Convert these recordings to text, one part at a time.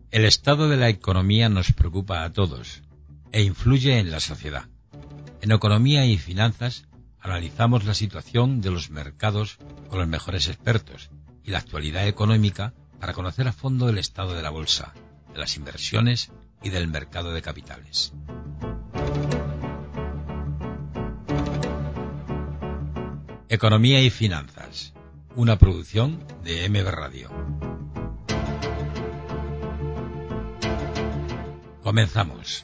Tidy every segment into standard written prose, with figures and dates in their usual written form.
El estado de la economía nos preocupa a todos e influye en la sociedad. En Economía y Finanzas analizamos la situación de los mercados con los mejores expertos y la actualidad económica para conocer a fondo el estado de la bolsa, de las inversiones y del mercado de capitales. Economía y Finanzas, una producción de MB Radio. Comenzamos.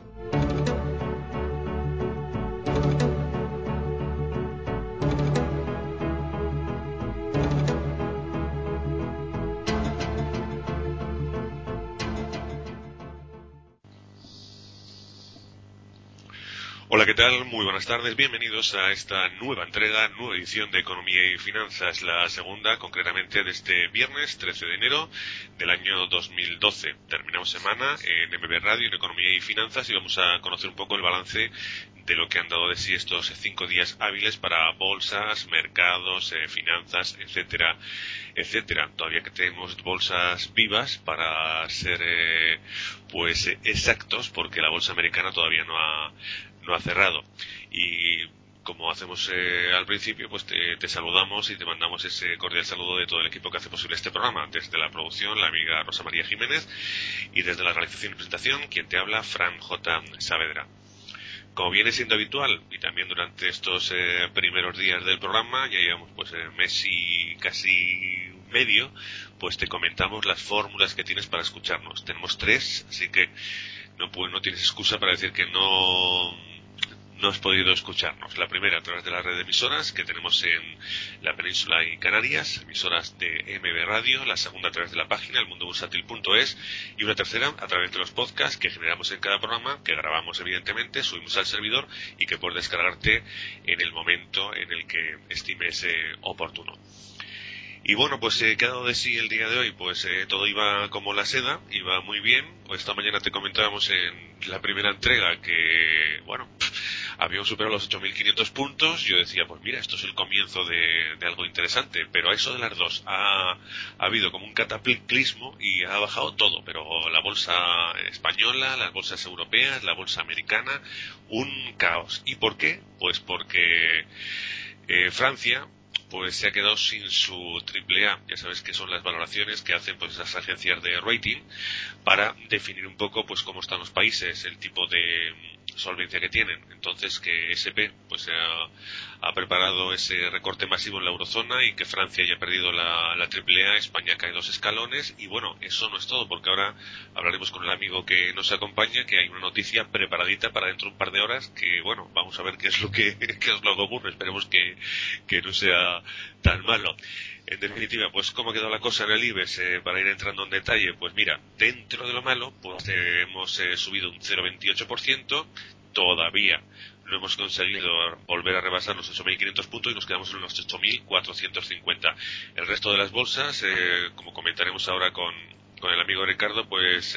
Hola, ¿qué tal? Muy buenas tardes, bienvenidos a esta nueva entrega, nueva edición de Economía y Finanzas, la segunda, concretamente de este viernes 13 de enero del año 2012. Terminamos semana en MB Radio, en Economía y Finanzas, y vamos a conocer un poco el balance de lo que han dado de sí estos 5 días hábiles para bolsas, mercados, finanzas, etcétera, etcétera. Todavía que tenemos bolsas vivas para ser exactos, porque la bolsa americana todavía no ha cerrado. Y como hacemos al principio, pues te saludamos y te mandamos ese cordial saludo de todo el equipo que hace posible este programa. Desde la producción, la amiga Rosa María Jiménez, y desde la realización y presentación, quien te habla, Fran J. Saavedra. Como viene siendo habitual, y también durante estos primeros días del programa, ya llevamos pues mes y casi medio, pues te comentamos las fórmulas que tienes para escucharnos. Tenemos 3, así que no tienes excusa para decir que no has podido escucharnos. La primera a través de la red de emisoras que tenemos en la península y Canarias, emisoras de MB Radio, la segunda a través de la página elmundobursátil.es, y una tercera a través de los podcasts que generamos en cada programa, que grabamos evidentemente, subimos al servidor y que puedes descargarte en el momento en el que estimes oportuno. Y bueno, pues he quedado de sí el día de hoy, pues todo iba como la seda, iba muy bien. Pues esta mañana te comentábamos en la primera entrega que, bueno, habíamos superado los 8.500 puntos. Yo decía, pues mira, esto es el comienzo de algo interesante, pero a eso de las 2 ha habido como un cataclismo y ha bajado todo, pero la bolsa española, las bolsas europeas, la bolsa americana, un caos. ¿Y por qué? Pues porque Francia pues se ha quedado sin su AAA. Ya sabes que son las valoraciones que hacen pues esas agencias de rating para definir un poco pues cómo están los países, el tipo de solvencia que tienen. Entonces que SP pues ha preparado ese recorte masivo en la eurozona y que Francia ya ha perdido la AAA, España cae 2 escalones. Y bueno, eso no es todo, porque ahora hablaremos con el amigo que nos acompaña, que hay una noticia preparadita para dentro de un par de horas, que bueno, vamos a ver qué es lo que ocurre. Esperemos que no sea tan malo. En definitiva, pues ¿cómo ha quedado la cosa en el IBEX? Para ir entrando en detalle, pues mira, dentro de lo malo, pues hemos subido un 0,28%, todavía no hemos conseguido volver a rebasar los 8.500 puntos y nos quedamos en los 8.450. El resto de las bolsas, como comentaremos ahora con el amigo Ricardo, pues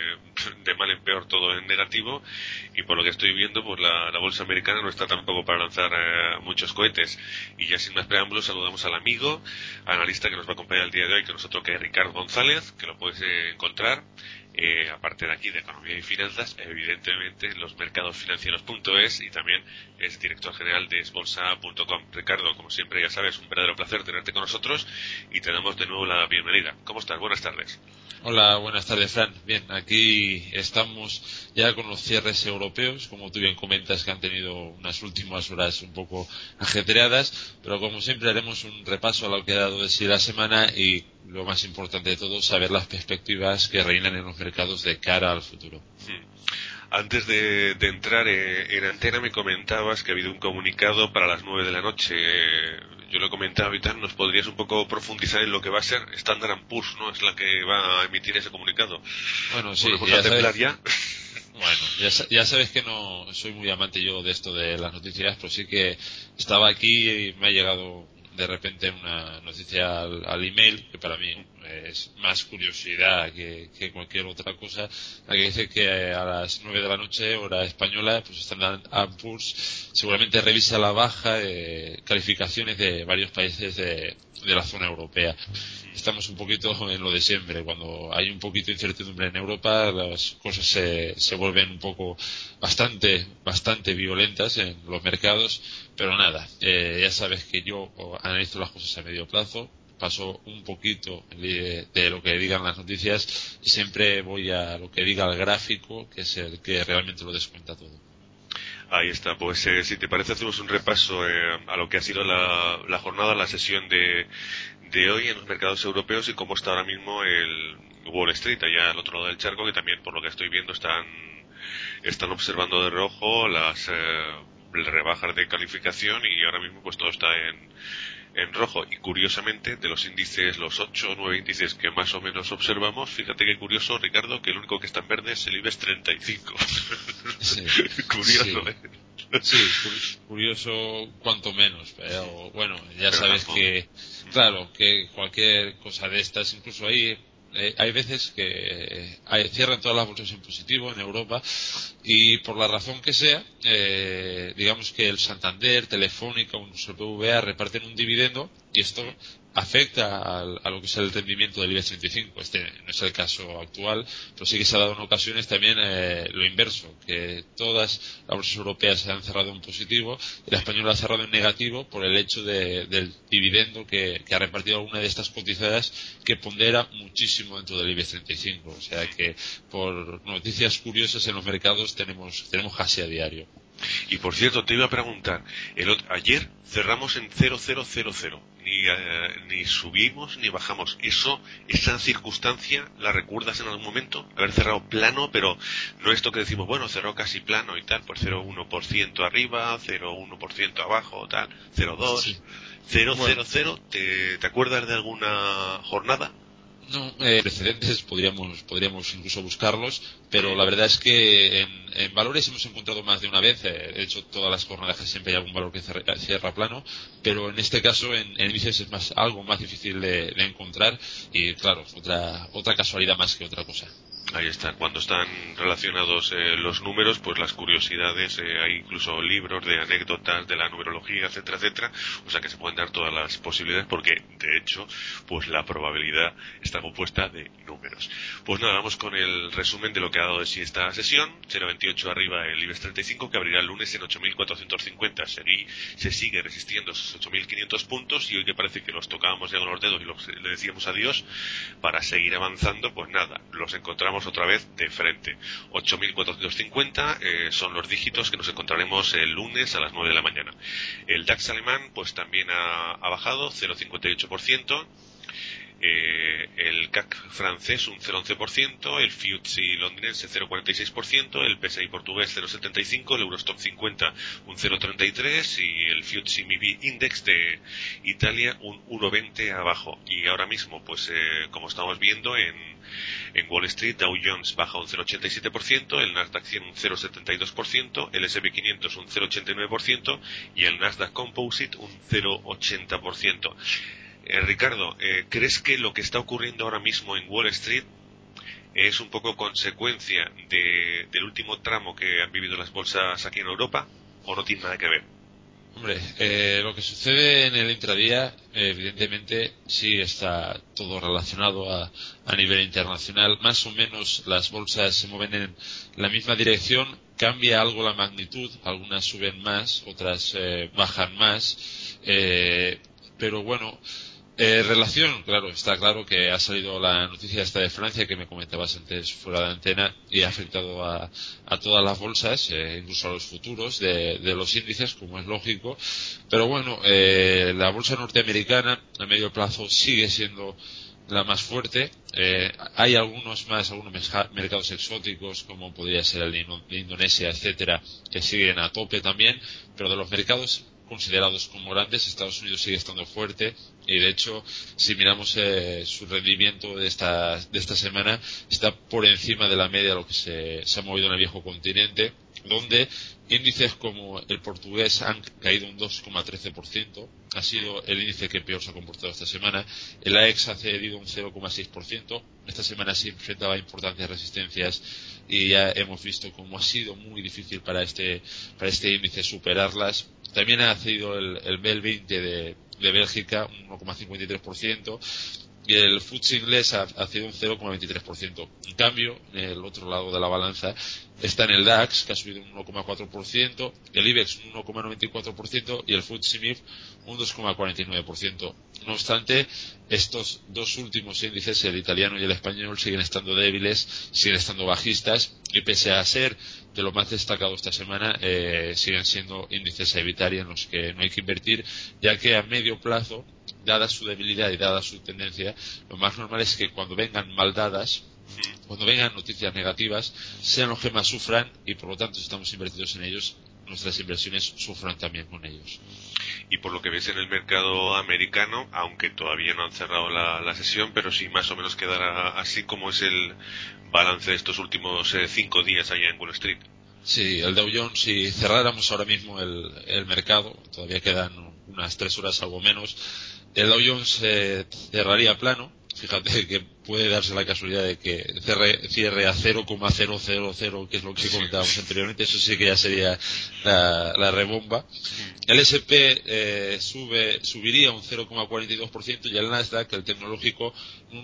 de mal en peor todo en negativo, y por lo que estoy viendo pues la bolsa americana no está tampoco para lanzar muchos cohetes. Y ya sin más preámbulos saludamos al amigo analista que nos va a acompañar el día de hoy, que nosotros, que es Ricardo González, que lo puedes encontrar aparte de aquí de Economía y Finanzas, evidentemente en los mercadosfinancieros.es, y también es director general de esbolsa.com. Ricardo, como siempre, ya sabes, un verdadero placer tenerte con nosotros y te damos de nuevo la bienvenida. ¿Cómo estás? Buenas tardes. Hola, buenas tardes, Fran. Bien, aquí estamos ya con los cierres europeos, como tú bien comentas, que han tenido unas últimas horas un poco ajetreadas, pero como siempre haremos un repaso a lo que ha dado de sí la semana y, lo más importante de todo, saber las perspectivas que reinan en los mercados de cara al futuro. Antes de entrar en antena, me comentabas que ha habido un comunicado para las 9 de la noche. Yo lo he comentado y tal. ¿Nos podrías un poco profundizar en lo que va a ser? Standard & Poor's, ¿no? Es la que va a emitir ese comunicado. Bueno, sí, ¿Podemos contemplar ya? Bueno, ya sabes que no soy muy amante yo de esto de las noticias, pero sí que estaba aquí y me ha llegado de repente una noticia al email, que para mí es más curiosidad que cualquier otra cosa, la que dice que a las 9 de la noche, hora española, pues Standard & Poor's seguramente revisa la baja calificaciones de varios países de la zona europea. estamos un poquito en lo de siempre. Cuando hay un poquito de incertidumbre en Europa, las cosas se vuelven un poco bastante violentas en los mercados, pero nada, ya sabes que yo analizo las cosas a medio plazo, paso un poquito de lo que digan las noticias y siempre voy a lo que diga el gráfico, que es el que realmente lo descuenta todo. Ahí está, pues si te parece hacemos un repaso a lo que ha sido la jornada, la sesión de hoy en los mercados europeos y cómo está ahora mismo el Wall Street, allá al otro lado del charco, que también por lo que estoy viendo están observando de rojo las rebajas de calificación y ahora mismo pues todo está en rojo. Y curiosamente, de los índices, los 8 o 9 índices que más o menos observamos, fíjate qué curioso, Ricardo, que el único que está en verde es el IBEX 35. Sí, Curioso, sí. ¿eh? Sí, curioso cuanto menos, pero bueno, ya Pero sabes tampoco. que, claro, que cualquier cosa de estas, incluso ahí hay veces que cierran todas las bolsas en positivo en Europa y por la razón que sea, digamos que el Santander, Telefónica o incluso el BVA reparten un dividendo y esto afecta a lo que es el rendimiento del IBEX 35. Este no es el caso actual, pero sí que se ha dado en ocasiones también lo inverso, que todas las bolsas europeas se han cerrado en positivo y la española ha cerrado en negativo por el hecho del dividendo que ha repartido alguna de estas cotizadas que pondera muchísimo dentro del IBEX 35. O sea que por noticias curiosas en los mercados tenemos casi a diario. Y por cierto, te iba a preguntar, ayer cerramos en 0000, ni subimos ni bajamos. Esa circunstancia, ¿la recuerdas en algún momento? Haber cerrado plano, pero no esto que decimos, bueno, cerró casi plano y tal, pues 0,1% arriba, 0,1% abajo, tal, 0,2, Sí. 0,00, ¿te acuerdas de alguna jornada? No, precedentes podríamos incluso buscarlos, pero la verdad es que en valores hemos encontrado más de una vez. De hecho, todas las jornadas siempre hay algún valor que cierra plano, pero en este caso en índices es algo más difícil de encontrar y claro, otra casualidad más que otra cosa. Ahí está, cuando están relacionados los números, pues las curiosidades, hay incluso libros de anécdotas de la numerología, etcétera, etcétera, o sea que se pueden dar todas las posibilidades porque, de hecho, pues la probabilidad está compuesta de números. Pues nada, vamos con el resumen de lo que ha dado de sí esta sesión. 0,28 arriba el IBEX 35, que abrirá el lunes en 8.450. Se sigue resistiendo esos 8.500 puntos y hoy que parece que los tocábamos ya con los dedos y le decíamos adiós para seguir avanzando, pues nada, los encontramos otra vez de frente. 8.450 son los dígitos que nos encontraremos el lunes a las 9 de la mañana. El DAX alemán pues también ha bajado 0,58%. El CAC francés un 0,11%, el FTSE londinense 0,46%, el PSI portugués 0,75%, el Eurostoxx 50 un 0,33% y el FTSE MIB Index de Italia un 1,20 abajo. Y ahora mismo, pues como estamos viendo en Wall Street, Dow Jones baja un 0,87%, el Nasdaq 100 un 0,72%, el S&P 500 un 0,89% y el Nasdaq Composite un 0,80%. Ricardo, ¿crees que lo que está ocurriendo ahora mismo en Wall Street es un poco consecuencia del último tramo que han vivido las bolsas aquí en Europa o no tiene nada que ver? Hombre, lo que sucede en el intradía, evidentemente, sí está todo relacionado a nivel internacional. Más o menos las bolsas se mueven en la misma dirección, cambia algo la magnitud, algunas suben más, otras bajan más, pero bueno. Relación, claro, está claro que ha salido la noticia esta de Francia que me comentabas antes fuera de antena y ha afectado a todas las bolsas, incluso a los futuros de los índices, como es lógico. Pero bueno, la bolsa norteamericana a medio plazo sigue siendo la más fuerte. Hay algunos mercados exóticos, como podría ser el de Indonesia, etcétera, que siguen a tope también, pero de los mercados considerados como grandes, Estados Unidos sigue estando fuerte y de hecho si miramos su rendimiento de esta semana está por encima de la media de lo que se ha movido en el viejo continente, donde índices como el portugués han caído un 2,13%, ha sido el índice que peor se ha comportado esta semana. El AEX ha cedido un 0,6%, esta semana se enfrentaba a importantes resistencias y ya hemos visto cómo ha sido muy difícil para este índice superarlas. También ha cedido el BEL 20 de Bélgica un 1,53%. y el FTSE inglés ha sido un 0,23%. En cambio, en el otro lado de la balanza está en el DAX, que ha subido un 1,4%, el IBEX un 1,94% y el FTSE MIB un 2,49%. No obstante, estos dos últimos índices, el italiano y el español, siguen estando débiles, siguen estando bajistas, y pese a ser de lo más destacado esta semana, siguen siendo índices a evitar y en los que no hay que invertir, ya que a medio plazo, dada su debilidad y dada su tendencia, lo más normal es que cuando vengan mal dadas, cuando vengan noticias negativas, sean los que más sufran, y por lo tanto, si estamos invertidos en ellos, nuestras inversiones sufran también con ellos. Y por lo que ves en el mercado americano, aunque todavía no han cerrado la sesión, pero sí más o menos quedará así como es el balance de estos últimos 5 días allá en Wall Street. Sí, el Dow Jones, si cerráramos ahora mismo el mercado, todavía quedan unas 3 horas, algo menos, el Dow Jones cerraría plano. Fíjate que puede darse la casualidad de que cierre a 0,000, que es lo que comentábamos anteriormente. Eso sí que ya sería la rebomba. El S&P subiría un 0,42% y el Nasdaq, el tecnológico, un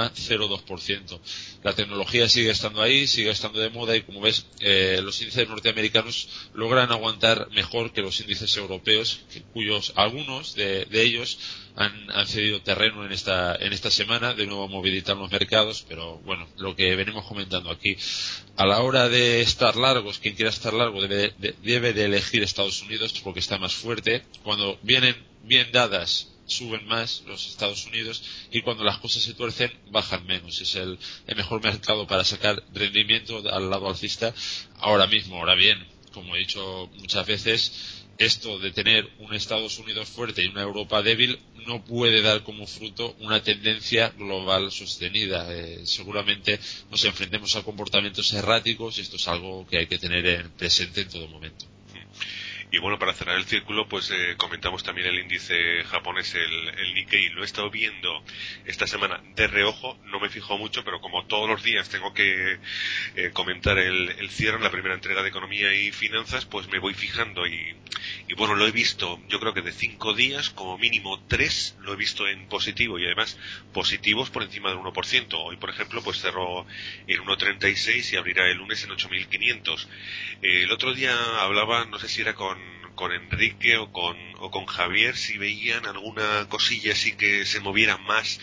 1,02%. La tecnología sigue estando ahí, sigue estando de moda, y como ves, los índices norteamericanos logran aguantar mejor que los índices europeos, cuyos algunos de ellos han cedido terreno en esta semana, de nuevo movilizan los mercados. Pero bueno, lo que venimos comentando aquí, a la hora de estar largos, quien quiera estar largo debe de elegir Estados Unidos, porque está más fuerte. Cuando vienen bien dadas, suben más los Estados Unidos, y cuando las cosas se tuercen, bajan menos. Es el mejor mercado para sacar rendimiento al lado alcista ahora mismo. Ahora bien, como he dicho muchas veces, esto de tener un Estados Unidos fuerte y una Europa débil no puede dar como fruto una tendencia global sostenida. Seguramente nos enfrentemos a comportamientos erráticos, y esto es algo que hay que tener presente en todo momento. Y bueno, para cerrar el círculo, pues comentamos también el índice japonés, el Nikkei. Lo he estado viendo esta semana de reojo, no me fijo mucho, pero como todos los días tengo que comentar el cierre, la primera entrega de Economía y Finanzas, pues me voy fijando y bueno, lo he visto, yo creo que de 5 días, como mínimo 3, lo he visto en positivo, y además positivos por encima del 1%. Hoy, por ejemplo, pues cerró en 1,36 y abrirá el lunes en 8.500. El otro día hablaba, no sé si era con Enrique o con Javier, si veían alguna cosilla así que se moviera más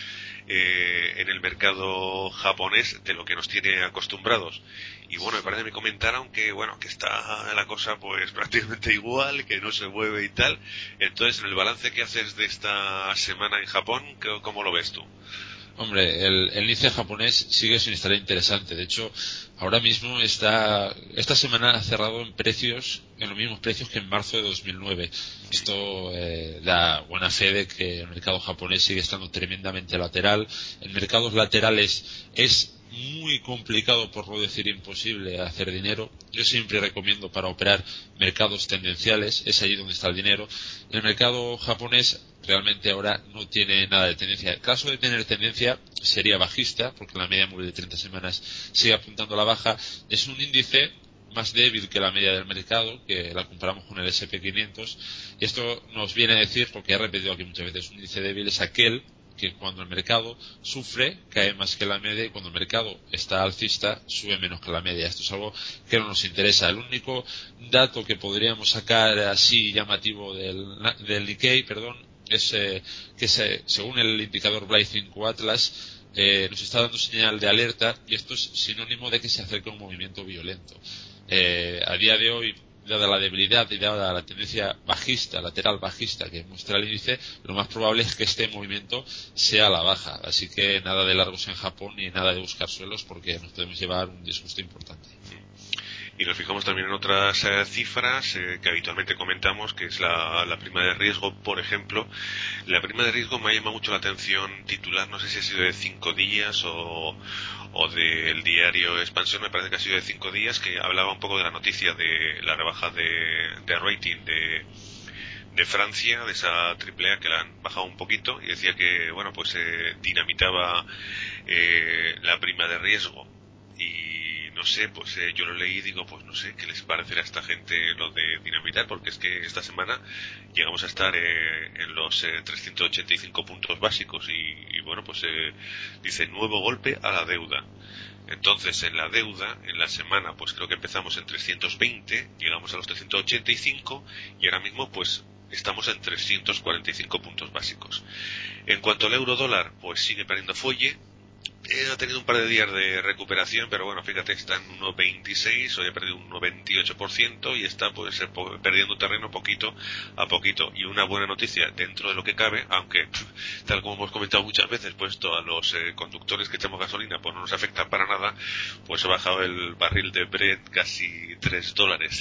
en el mercado japonés de lo que nos tiene acostumbrados. Y bueno, me parece que me comentaron que bueno, que está la cosa pues prácticamente igual, que no se mueve y tal. Entonces, en el balance que haces de esta semana en Japón, ¿cómo lo ves tú? Hombre, el índice japonés sigue sin estar interesante. De hecho, ahora mismo esta semana ha cerrado en los mismos precios que en marzo de 2009. Esto da buena fe de que el mercado japonés sigue estando tremendamente lateral. En mercados laterales es muy complicado, por no decir imposible, hacer dinero. Yo siempre recomiendo, para operar mercados tendenciales, es allí donde está el dinero. El mercado japonés realmente ahora no tiene nada de tendencia. El caso de tener tendencia sería bajista, porque la media móvil de 30 semanas sigue apuntando a la baja. Es un índice más débil que la media del mercado, que la comparamos con el S&P 500, y esto nos viene a decir, porque he repetido aquí muchas veces, un índice débil es aquel que cuando el mercado sufre cae más que la media, y cuando el mercado está alcista sube menos que la media. Esto es algo que no nos interesa. El único dato que podríamos sacar así llamativo del Nikkei, es que según el indicador Blay 5 Atlas, nos está dando señal de alerta, y esto es sinónimo de que se acerca un movimiento violento. A día de hoy, dada la debilidad y dada la tendencia bajista, lateral bajista que muestra el índice, lo más probable es que este movimiento sea a la baja. Así que nada de largos en Japón ni nada de buscar suelos, porque nos podemos llevar un disgusto importante. Y nos fijamos también en otras cifras que habitualmente comentamos, que es la prima de riesgo, por ejemplo. La prima de riesgo me ha llamado mucho la atención titular, no sé si ha sido de 5 días o del diario Expansión, me parece que ha sido de 5 días, que hablaba un poco de la noticia de la rebaja de rating de Francia, de esa AAA que la han bajado un poquito, y decía que bueno, pues dinamitaba la prima de riesgo. Y no sé, pues yo lo leí y digo, pues no sé, ¿qué les parecerá a esta gente lo de dinamitar? Porque es que esta semana llegamos a estar en los 385 puntos básicos y bueno, pues dice nuevo golpe a la deuda. Entonces, en la deuda, en la semana, pues creo que empezamos en 320, llegamos a los 385 y ahora mismo, pues estamos en 345 puntos básicos. En cuanto al euro dólar, pues sigue perdiendo fuelle. Ha tenido un par de días de recuperación, pero bueno, fíjate, está en 1,26, hoy ha perdido un 1,28% y está pues perdiendo terreno poquito a poquito. Y una buena noticia dentro de lo que cabe, aunque tal como hemos comentado muchas veces, puesto a los conductores que echamos gasolina, pues no nos afecta para nada, pues ha bajado el barril de Brent casi $3,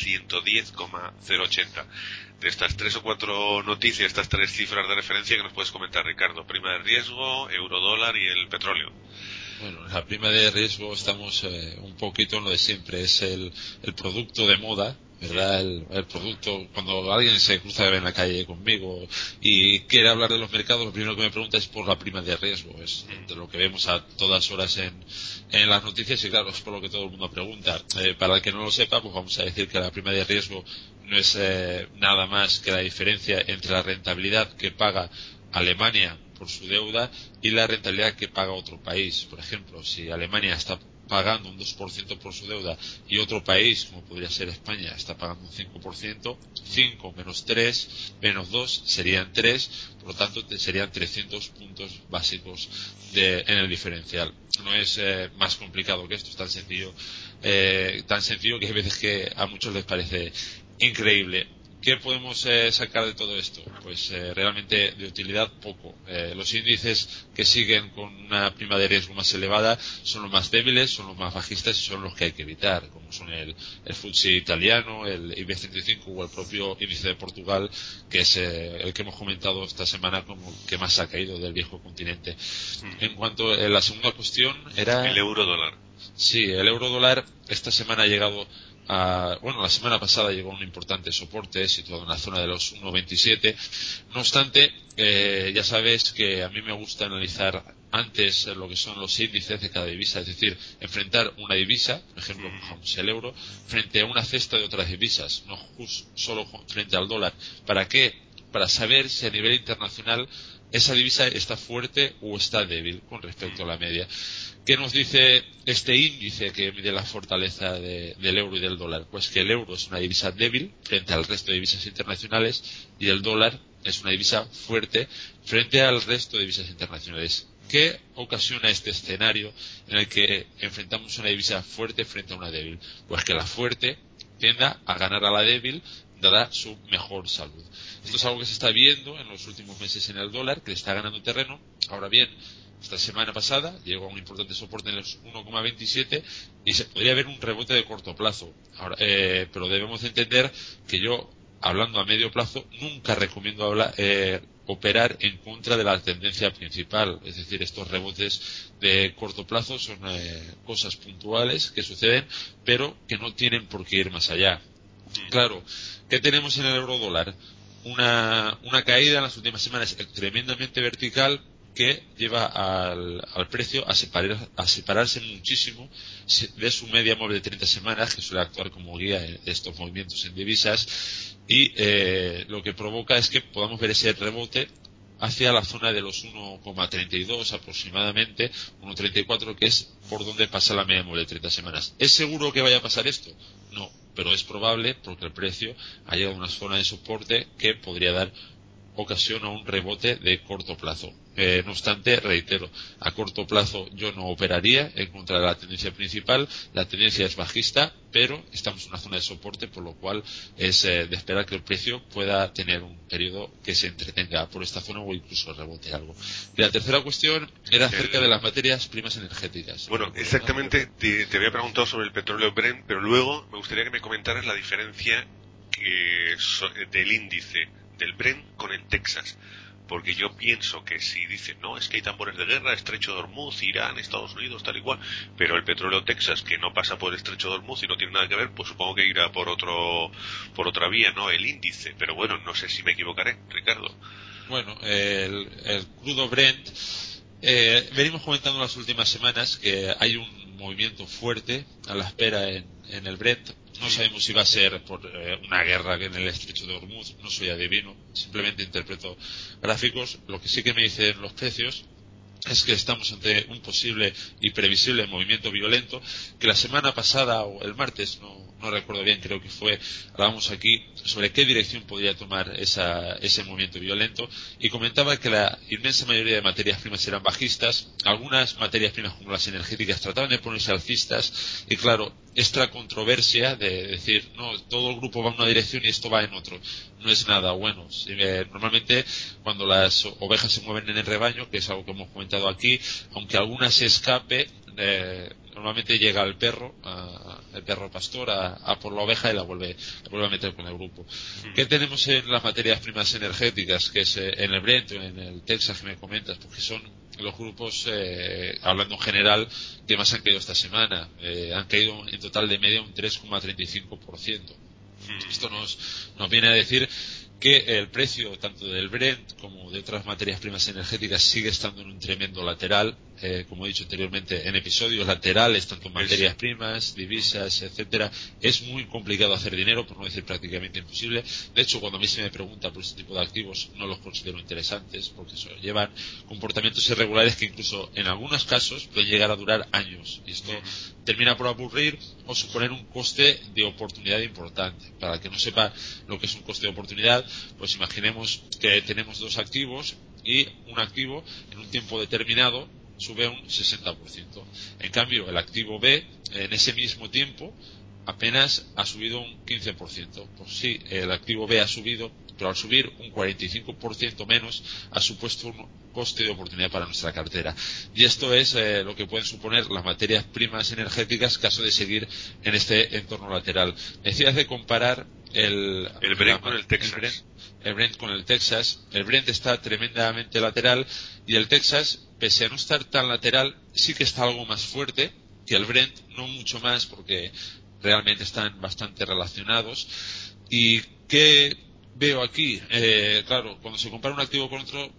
110,080. De estas 3 o 4 noticias, estas 3 cifras de referencia que nos puedes comentar, Ricardo: prima de riesgo, euro dólar y el petróleo. Bueno, la prima de riesgo estamos un poquito en lo de siempre, es el producto de moda, ¿verdad? El producto, cuando alguien se cruza en la calle conmigo y quiere hablar de los mercados, lo primero que me pregunta es por la prima de riesgo, es de lo que vemos a todas horas en las noticias y claro, es por lo que todo el mundo pregunta. Para el que no lo sepa, pues vamos a decir que la prima de riesgo no es nada más que la diferencia entre la rentabilidad que paga Alemania por su deuda y la rentabilidad que paga otro país. Por ejemplo, si Alemania está pagando un 2% por su deuda y otro país, como podría ser España, está pagando un 5%, 5 menos 3 menos 2 serían 3, por lo tanto serían 300 puntos básicos en el diferencial. No es más complicado que esto, es tan sencillo que hay veces que a muchos les parece increíble. ¿Qué podemos sacar de todo esto? Pues realmente de utilidad poco. Los índices que siguen con una prima de riesgo más elevada son los más débiles, son los más bajistas y son los que hay que evitar, como son el FTSE italiano, el IBEX 35 o el propio índice de Portugal, que es el que hemos comentado esta semana como que más ha caído del viejo continente. En cuanto a la segunda cuestión era... el euro dólar. Sí, el euro dólar esta semana ha llegado la semana pasada llegó a un importante soporte situado en la zona de los 1,27. No obstante, ya sabes que a mí me gusta analizar antes lo que son los índices de cada divisa, es decir, enfrentar una divisa, por ejemplo, cogemos el euro, frente a una cesta de otras divisas, no solo frente al dólar. ¿Para qué? Para saber si a nivel internacional esa divisa está fuerte o está débil con respecto a la media. ¿Qué nos dice este índice que mide la fortaleza del euro y del dólar? Pues que el euro es una divisa débil frente al resto de divisas internacionales y el dólar es una divisa fuerte frente al resto de divisas internacionales. ¿Qué ocasiona este escenario en el que enfrentamos una divisa fuerte frente a una débil? Pues que la fuerte tienda a ganar a la débil dada su mejor salud. Esto es algo que se está viendo en los últimos meses en el dólar, que le está ganando terreno. Ahora bien, esta semana pasada llegó a un importante soporte en los 1,27 y se podría ver un rebote de corto plazo. Ahora, pero debemos entender que yo, hablando a medio plazo, nunca recomiendo operar en contra de la tendencia principal. Es decir, estos rebotes de corto plazo son cosas puntuales que suceden, pero que no tienen por qué ir más allá. Claro, ¿qué tenemos en el euro dólar? Una caída en las últimas semanas tremendamente vertical, que lleva al precio a separarse muchísimo de su media móvil de 30 semanas, que suele actuar como guía de estos movimientos en divisas, y lo que provoca es que podamos ver ese rebote hacia la zona de los 1,32 aproximadamente, 1,34, que es por donde pasa la media móvil de 30 semanas. ¿Es seguro que vaya a pasar esto? No, pero es probable porque el precio ha llegado a una zona de soporte que podría dar ocasión a un rebote de corto plazo. No obstante, reitero, a corto plazo yo no operaría en contra de la tendencia principal. La tendencia es bajista, pero estamos en una zona de soporte, por lo cual es de esperar que el precio pueda tener un periodo que se entretenga por esta zona o incluso rebote algo. Y la tercera cuestión era acerca de las materias primas energéticas. Bueno, exactamente, te había preguntado sobre el petróleo Brent, pero luego me gustaría que me comentaras la diferencia del índice del Brent con el Texas, porque yo pienso que si dicen, no, es que hay tambores de guerra, Estrecho de Hormuz, Irán, Estados Unidos, tal y cual, pero el petróleo Texas, que no pasa por el Estrecho de Hormuz y no tiene nada que ver, pues supongo que irá por otra vía, ¿no? El índice, pero bueno, no sé si me equivocaré, Ricardo. Bueno, el crudo Brent, venimos comentando en las últimas semanas que hay un movimiento fuerte a la espera en el Brent. No sabemos si va a ser por una guerra en el estrecho de Hormuz, no soy adivino, simplemente interpreto gráficos. Lo que sí que me dicen los precios es que estamos ante un posible y previsible movimiento violento, que la semana pasada o el martes, no recuerdo bien, creo que fue, hablábamos aquí sobre qué dirección podría tomar ese movimiento violento, y comentaba que la inmensa mayoría de materias primas eran bajistas, algunas materias primas como las energéticas trataban de ponerse alcistas, y claro, esta controversia de decir, no, todo el grupo va en una dirección y esto va en otro, no es nada bueno. Normalmente cuando las ovejas se mueven en el rebaño, que es algo que hemos comentado aquí, aunque alguna se escape, normalmente llega el perro pastor a por la oveja y la vuelve a meter con el grupo. ¿Qué tenemos en las materias primas energéticas? Que es en el Brent o en el Texas que me comentas, porque son los grupos, hablando en general, que más han caído esta semana. Han caído en total de media un 3,35%. Esto nos viene a decir que el precio tanto del Brent como de otras materias primas energéticas sigue estando en un tremendo lateral, como he dicho anteriormente, en episodios laterales, tanto en materias primas, divisas, etcétera. Es muy complicado hacer dinero, por no decir prácticamente imposible. De hecho, cuando a mí se me pregunta por este tipo de activos, no los considero interesantes, porque llevan comportamientos irregulares que incluso en algunos casos pueden llegar a durar años, y esto termina por aburrir o suponer un coste de oportunidad importante. Para el que no sepa lo que es un coste de oportunidad, pues imaginemos que tenemos dos activos y un activo en un tiempo determinado sube un 60%. En cambio, el activo B en ese mismo tiempo apenas ha subido un 15%. Pues sí, el activo B ha subido, pero al subir un 45% menos ha supuesto un coste de oportunidad para nuestra cartera. Y esto es lo que pueden suponer las materias primas energéticas caso de seguir en este entorno lateral. Decías de comparar el Brent con el Texas. El Brent con el Texas. El Brent está tremendamente lateral y el Texas, pese a no estar tan lateral, sí que está algo más fuerte que el Brent, no mucho más porque realmente están bastante relacionados. ¿Y qué veo aquí? Claro, cuando se compara un activo con otro,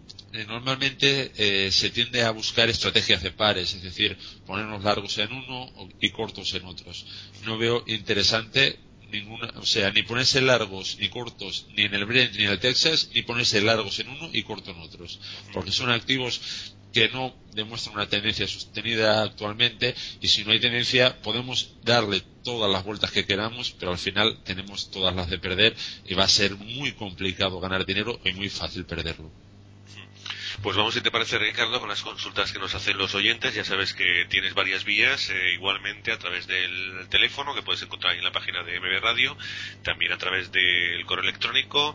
normalmente se tiende a buscar estrategias de pares, es decir, ponernos largos en uno y cortos en otros. No veo interesante ninguna, o sea, ni ponerse largos ni cortos ni en el Brent ni en el Texas, ni ponerse largos en uno y corto en otros, porque son activos que no demuestran una tendencia sostenida actualmente, y si no hay tendencia podemos darle todas las vueltas que queramos, pero al final tenemos todas las de perder y va a ser muy complicado ganar dinero y muy fácil perderlo. Pues vamos, si te parece, Ricardo, con las consultas que nos hacen los oyentes. Ya sabes que tienes varias vías, igualmente a través del teléfono, que puedes encontrar ahí en la página de MB Radio, también a través del correo electrónico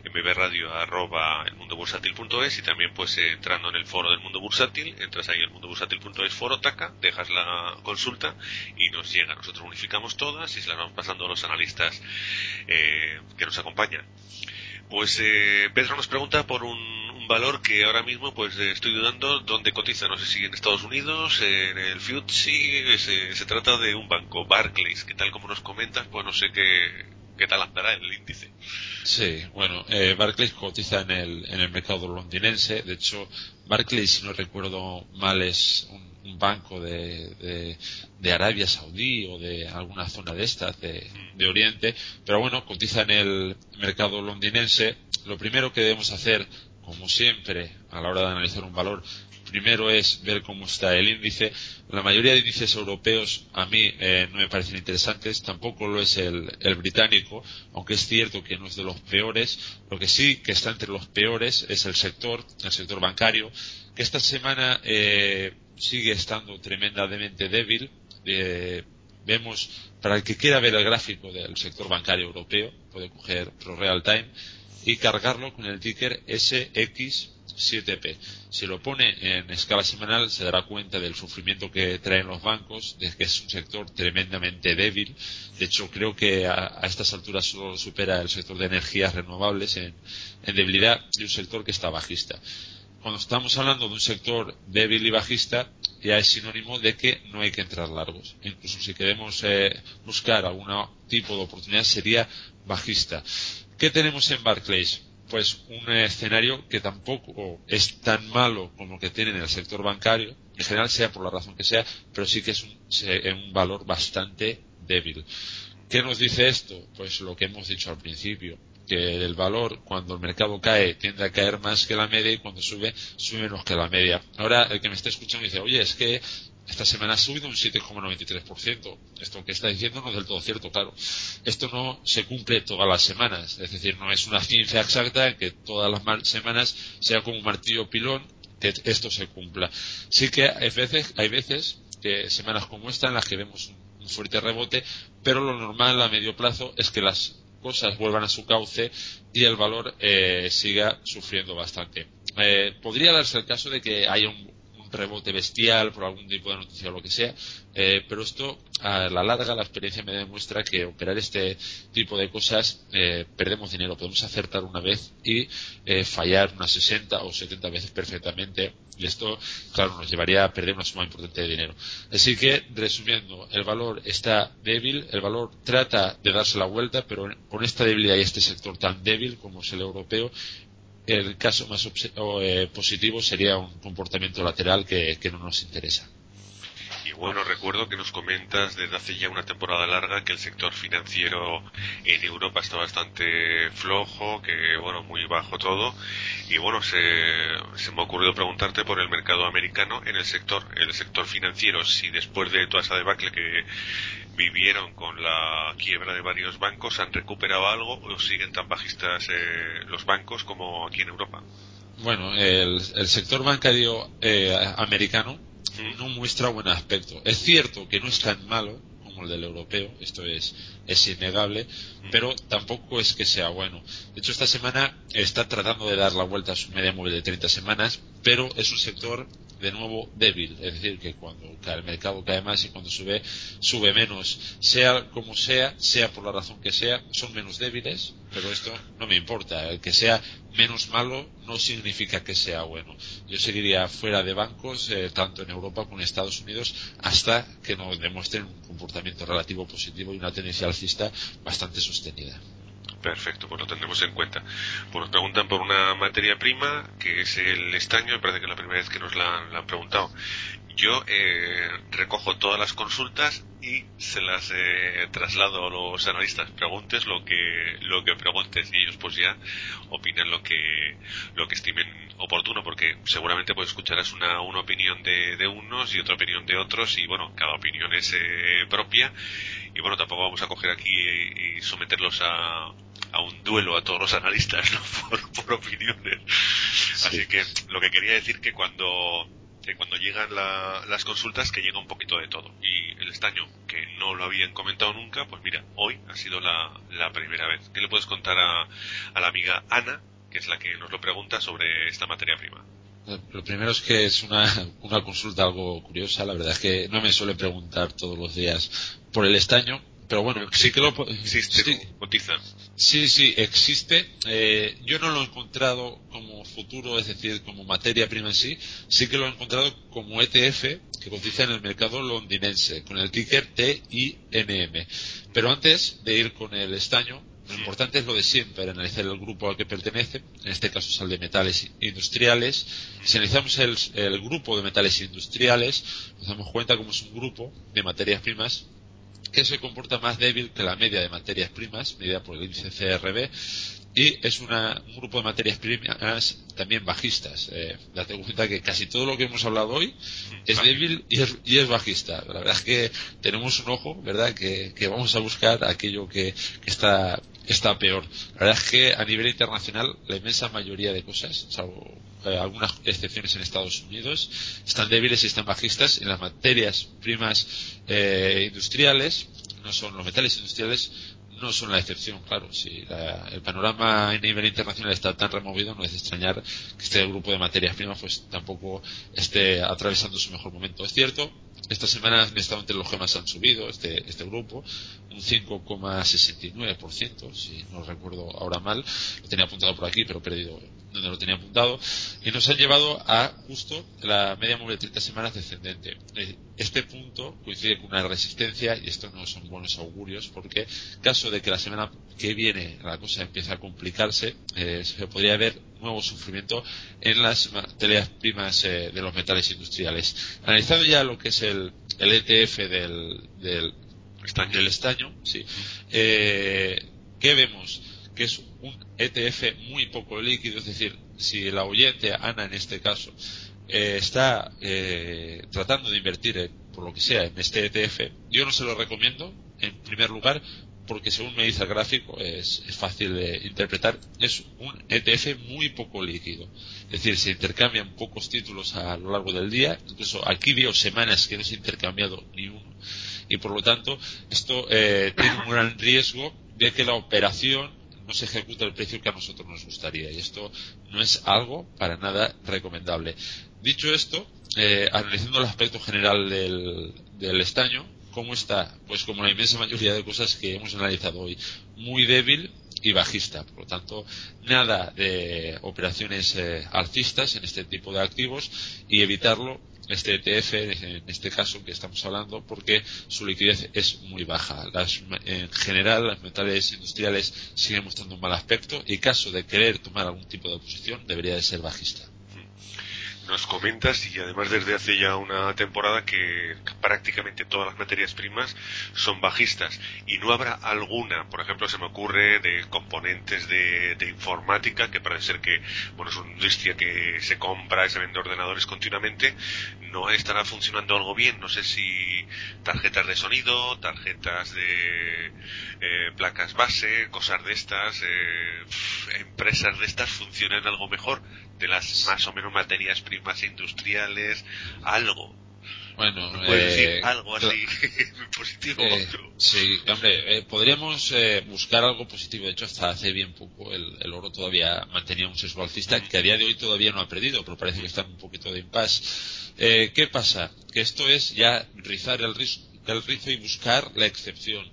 mbradio@elmundobursátil.es, y también pues entrando en el foro del Mundo Bursátil, entras ahí en elmundobursátil.es, foro taca, dejas la consulta y nos llega. Nosotros unificamos todas y se las vamos pasando a los analistas que nos acompañan. Pues Pedro nos pregunta por un valor que ahora mismo pues estoy dudando dónde cotiza. No sé si en Estados Unidos, en el FTSE. Se trata de un banco, Barclays, que tal como nos comentas, pues no sé qué tal andará el índice. Sí, bueno, Barclays cotiza en el mercado londinense. De hecho, Barclays, si no recuerdo mal, es un banco de Arabia Saudí o de alguna zona de estas de Oriente, pero bueno, cotiza en el mercado londinense. Lo primero que debemos hacer, como siempre, a la hora de analizar un valor, primero es ver cómo está el índice. La mayoría de índices europeos a mí no me parecen interesantes, tampoco lo es el británico, aunque es cierto que no es de los peores. Lo que sí que está entre los peores es el sector bancario, que esta semana sigue estando tremendamente débil. Vemos, para el que quiera ver el gráfico del sector bancario europeo, puede coger ProReal Time y cargarlo con el ticker SX7P. Si lo pone en escala semanal se dará cuenta del sufrimiento que traen los bancos, de que es un sector tremendamente débil. De hecho, creo que a estas alturas solo supera el sector de energías renovables en debilidad, y un sector que está bajista. Cuando estamos hablando de un sector débil y bajista, ya es sinónimo de que no hay que entrar largos. Incluso si queremos buscar algún tipo de oportunidad, sería bajista. ¿Qué tenemos en Barclays? pues un escenario que tampoco es tan malo como el que tiene en el sector bancario, en general, sea por la razón que sea, pero sí que es un valor bastante débil. ¿Qué nos dice esto? Pues lo que hemos dicho al principio, que el valor, cuando el mercado cae, tiende a caer más que la media, y cuando sube, sube menos que la media. Ahora, el que me está escuchando dice, oye, es que esta semana ha subido un 7,93%. Esto que está diciendo no es del todo cierto, claro. Esto no se cumple todas las semanas. Es decir, no es una ciencia exacta en que todas las semanas sea como un martillo pilón que esto se cumpla. Sí que hay veces que semanas como esta en las que vemos un fuerte rebote, pero lo normal a medio plazo es que las cosas vuelvan a su cauce y el valor siga sufriendo bastante. Podría darse el caso de que haya un rebote bestial por algún tipo de noticia o lo que sea, pero esto a la larga, la experiencia me demuestra que operar este tipo de cosas perdemos dinero. Podemos acertar una vez y fallar unas 60 o 70 veces perfectamente, y esto, claro, nos llevaría a perder una suma importante de dinero. Así que, resumiendo, el valor está débil, el valor trata de darse la vuelta, pero con esta debilidad y este sector tan débil como es el europeo, el caso más positivo sería un comportamiento lateral que no nos interesa. Y bueno, recuerdo que nos comentas desde hace ya una temporada larga que el sector financiero en Europa está bastante flojo, que bueno, muy bajo todo. Y bueno, se me ha ocurrido preguntarte por el mercado americano en el sector financiero, si después de toda esa debacle que vivieron con la quiebra de varios bancos, ¿han recuperado algo o siguen tan bajistas los bancos como aquí en Europa? Bueno, el sector bancario americano ¿Mm? no muestra buen aspecto. Es cierto que no es tan malo como el del europeo, esto es innegable, pero tampoco es que sea bueno. De hecho, esta semana está tratando de dar la vuelta a su media móvil de 30 semanas, pero es un sector de nuevo débil, es decir, que cuando el mercado cae más y cuando sube, sube menos. Sea como sea por la razón que sea, son menos débiles, pero esto no me importa. El que sea menos malo no significa que sea bueno. Yo seguiría fuera de bancos, tanto en Europa como en Estados Unidos, hasta que nos demuestren un comportamiento relativo positivo y una tendencia alcista bastante sostenida. Perfecto, pues lo tendremos en cuenta. Pues nos preguntan por una materia prima que es el estaño, me parece que es la primera vez que nos la han preguntado. Yo recojo todas las consultas y se las traslado a los analistas. Preguntes lo que preguntes y ellos pues ya opinan lo que estimen oportuno, porque seguramente pues escucharás una opinión de unos y otra opinión de otros, y bueno, cada opinión es propia, y bueno, tampoco vamos a coger aquí y someterlos a un duelo a todos los analistas, ¿no? por opiniones. Sí. Así que lo que quería decir que cuando llegan las consultas, que llega un poquito de todo. Y el estaño, que no lo habían comentado nunca, pues mira, hoy ha sido la primera vez. ¿Qué le puedes contar a la amiga Ana, que es la que nos lo pregunta sobre esta materia prima? Lo primero es que es una consulta algo curiosa. La verdad es que no me suele preguntar todos los días por el estaño, pero bueno, sí que existe, sí, cotiza. Sí, existe. Yo no lo he encontrado como futuro, es decir, como materia prima en sí. Sí que lo he encontrado como ETF que cotiza en el mercado londinense, con el ticker TINM. Pero antes de ir con el estaño, lo importante es lo de siempre, analizar el grupo al que pertenece, en este caso es al de metales industriales. Si analizamos el grupo de metales industriales, nos damos cuenta como es un grupo de materias primas que se comporta más débil que la media de materias primas, medida por el índice CRB, y es un grupo de materias primas también bajistas. Date cuenta que casi todo lo que hemos hablado hoy es débil y es bajista. La verdad es que tenemos un ojo, ¿verdad?, que vamos a buscar aquello que está peor. La verdad es que a nivel internacional la inmensa mayoría de cosas, salvo algunas excepciones en Estados Unidos, están débiles y están bajistas. En las materias primas industriales, no son los metales industriales, no son la excepción. Claro, si el panorama a nivel internacional está tan removido, no es de extrañar que este grupo de materias primas pues tampoco esté atravesando su mejor momento. Es cierto, esta semana han estado entre los que más han subido este grupo, un 5,69%, si no recuerdo ahora mal. Lo tenía apuntado por aquí, pero he perdido donde lo tenía apuntado, y nos han llevado a justo la media móvil de 30 semanas descendente. Este punto coincide con una resistencia, y esto no son buenos augurios, porque caso de que la semana que viene, la cosa empieza a complicarse, se podría ver nuevo sufrimiento en las materias primas de los metales industriales. Analizando ya lo que es el ETF del estaño, sí, ¿qué vemos? Que es un ETF muy poco líquido, es decir, si la oyente, Ana en este caso, está tratando de invertir por lo que sea en este ETF, yo no se lo recomiendo en primer lugar porque según me dice el gráfico es fácil de interpretar, es un ETF muy poco líquido, es decir, se intercambian pocos títulos a lo largo del día, incluso aquí veo semanas que no se ha intercambiado ni uno, y por lo tanto esto tiene un gran riesgo de que la operación no se ejecute el precio que a nosotros nos gustaría, y esto no es algo para nada recomendable. Dicho esto, analizando el aspecto general del estaño, ¿cómo está? Pues como la inmensa mayoría de cosas que hemos analizado hoy, muy débil y bajista. Por lo tanto, nada de operaciones alcistas en este tipo de activos y evitarlo, este ETF, en este caso que estamos hablando, porque su liquidez es muy baja. En general, las metales industriales siguen mostrando un mal aspecto y caso de querer tomar algún tipo de posición, debería de ser bajista. Nos comentas, y además desde hace ya una temporada, que prácticamente todas las materias primas son bajistas, y no habrá alguna, por ejemplo se me ocurre, de componentes de informática, que parece ser que, bueno, es una industria que se compra y se vende ordenadores continuamente, no estará funcionando algo bien. No sé si tarjetas de sonido, tarjetas de placas base, cosas de estas, empresas de estas funcionan algo mejor, de las más o menos materias primas industriales, algo. Bueno, puedes decir algo así positivo. Sí, hombre, podríamos buscar algo positivo. De hecho, hasta hace bien poco el oro todavía mantenía un sesgo alcista que a día de hoy todavía no ha perdido, pero parece que está en un poquito de impasse. ¿Qué pasa? Que esto es ya rizar el rizo y buscar la excepción.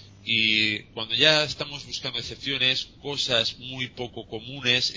Y cuando ya estamos buscando excepciones, cosas muy poco comunes,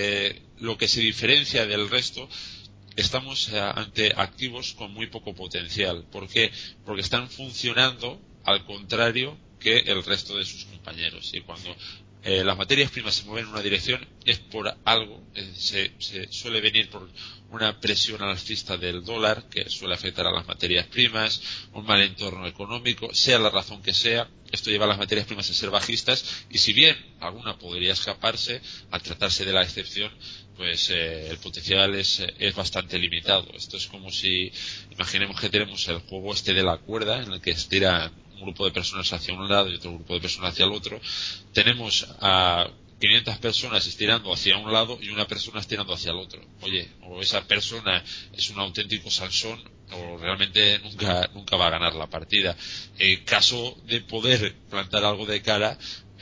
lo que se diferencia del resto, estamos ante activos con muy poco potencial. ¿Por qué? Porque están funcionando al contrario que el resto de sus compañeros. Y cuando las materias primas se mueven en una dirección es por algo, se suele venir por una presión alcista del dólar que suele afectar a las materias primas, un mal entorno económico, sea la razón que sea. Esto lleva a las materias primas a ser bajistas, y si bien alguna podría escaparse, al tratarse de la excepción, pues el potencial es bastante limitado. Esto es como si imaginemos que tenemos el juego este de la cuerda, en el que estiran un grupo de personas hacia un lado y otro grupo de personas hacia el otro. Tenemos a 500 personas estirando hacia un lado y una persona estirando hacia el otro. Oye, o esa persona es un auténtico Sansón, o realmente nunca va a ganar la partida. En caso de poder plantar algo de cara,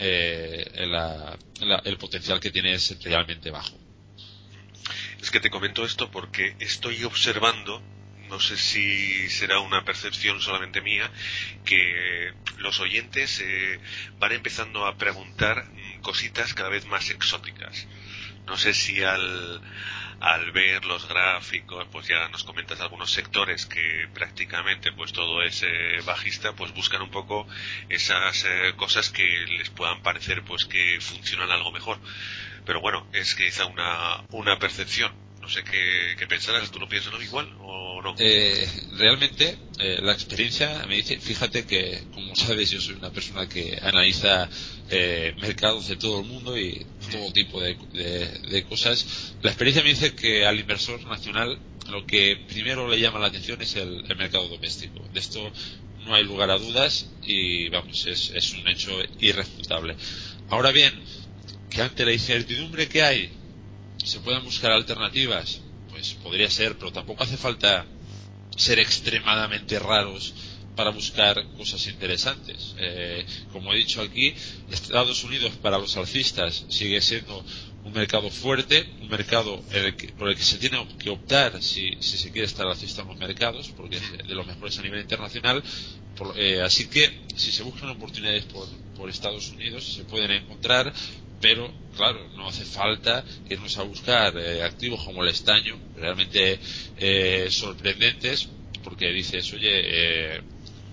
el potencial que tiene es realmente bajo. Es que te comento esto porque estoy observando, no sé si será una percepción solamente mía, que los oyentes van empezando a preguntar cositas cada vez más exóticas. No sé si al ver los gráficos, pues ya nos comentas algunos sectores que prácticamente pues todo es bajista, pues buscan un poco esas cosas que les puedan parecer pues que funcionan algo mejor. Pero bueno, es quizá una percepción. No sé qué pensarás. ¿Tú lo piensas igual o no? Realmente la experiencia me dice, fíjate que, como sabes, yo soy una persona que analiza mercados de todo el mundo y todo tipo de cosas. La experiencia me dice que al inversor nacional lo que primero le llama la atención es el mercado doméstico. De esto no hay lugar a dudas y vamos, es un hecho irrefutable. Ahora bien, que ante la incertidumbre que hay se puedan buscar alternativas, pues podría ser, pero tampoco hace falta ser extremadamente raros para buscar cosas interesantes. Como he dicho aquí, Estados Unidos para los alcistas sigue siendo un mercado fuerte, un mercado por el que se tiene que optar si se quiere estar alcista en los mercados, porque es de los mejores a nivel internacional. Así que si se buscan oportunidades por Estados Unidos se pueden encontrar, pero claro, no hace falta irnos a buscar activos como el estaño realmente sorprendentes, porque dices, oye,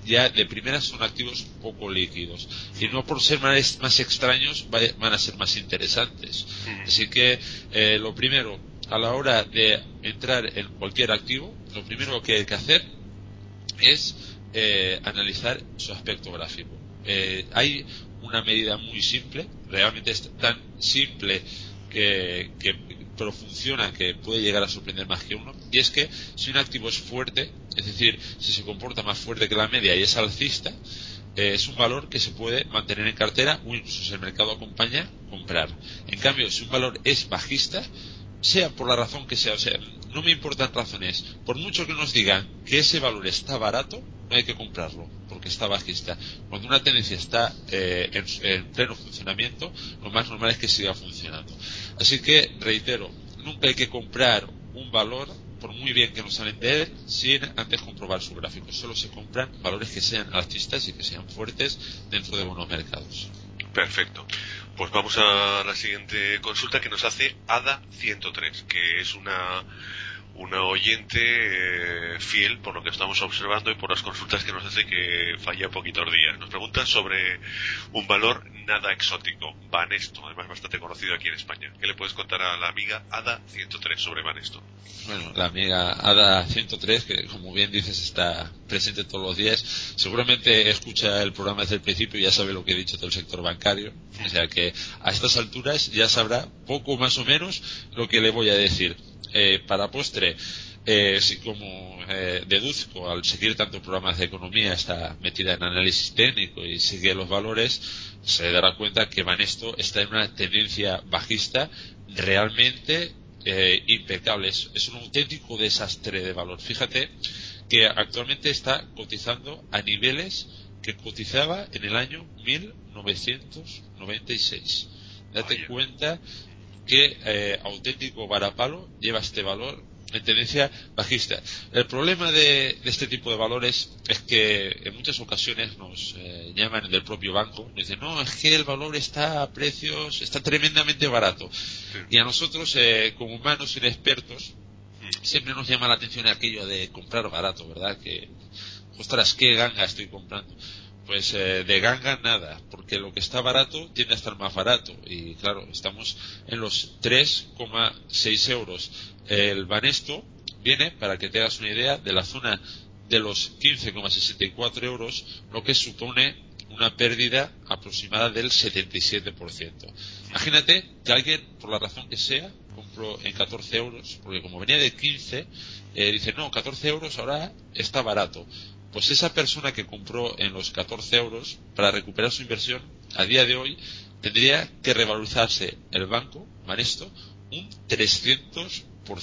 ya de primera son activos poco líquidos, y no por ser más extraños van a ser más interesantes. Así que lo primero, a la hora de entrar en cualquier activo, lo primero que hay que hacer es analizar su aspecto gráfico. Hay una medida muy simple, realmente es tan simple pero funciona, que puede llegar a sorprender más que uno, y es que si un activo es fuerte, es decir, si se comporta más fuerte que la media y es alcista, es un valor que se puede mantener en cartera, o incluso si el mercado acompaña, comprar. En cambio, si un valor es bajista, sea por la razón que sea, o sea, no me importan razones, por mucho que nos digan que ese valor está barato, no hay que comprarlo, porque está bajista. Cuando una tendencia está en pleno funcionamiento, lo más normal es que siga funcionando. Así que, reitero, nunca hay que comprar un valor, por muy bien que nos salen de él, sin antes comprobar su gráfico. Solo se compran valores que sean alcistas y que sean fuertes dentro de buenos mercados. Perfecto. Pues vamos a la siguiente consulta que nos hace Ada103, que es una oyente fiel por lo que estamos observando y por las consultas que nos hace, que falla poquitos días. Nos pregunta sobre un valor nada exótico, Banesto, además bastante conocido aquí en España. ¿Qué le puedes contar a la amiga Ada103 sobre Banesto? Bueno, la amiga Ada103, que como bien dices está presente todos los días, seguramente escucha el programa desde el principio y ya sabe lo que he dicho del sector bancario, o sea que a estas alturas ya sabrá poco más o menos lo que le voy a decir. Para postre, si como deduzco, al seguir tantos programas de economía, está metida en análisis técnico y sigue los valores, se dará cuenta que Banesto está en una tendencia bajista realmente impecable. Es un auténtico desastre de valor. Fíjate que actualmente está cotizando a niveles que cotizaba en el año 1996. Date cuenta que auténtico varapalo lleva este valor en tendencia bajista. El problema de este tipo de valores es que en muchas ocasiones nos llaman del propio banco, nos dicen, no, es que el valor está a precios, está tremendamente barato. Y a nosotros, como humanos inexpertos, siempre nos llama la atención aquello de comprar barato, ¿verdad? Que, ostras, qué ganga estoy comprando. Pues de ganga nada, porque lo que está barato tiende a estar más barato, y claro, estamos en los 3,6 euros. El Banesto viene, para que te hagas una idea, de la zona de los 15,64 euros, lo que supone una pérdida aproximada del 77%. Imagínate que alguien, por la razón que sea, compró en 14 euros, porque como venía de 15, dice, no, 14 euros ahora está barato. Pues esa persona que compró en los 14 euros, para recuperar su inversión, a día de hoy, tendría que revalorizarse el banco, Banesto, un 300%.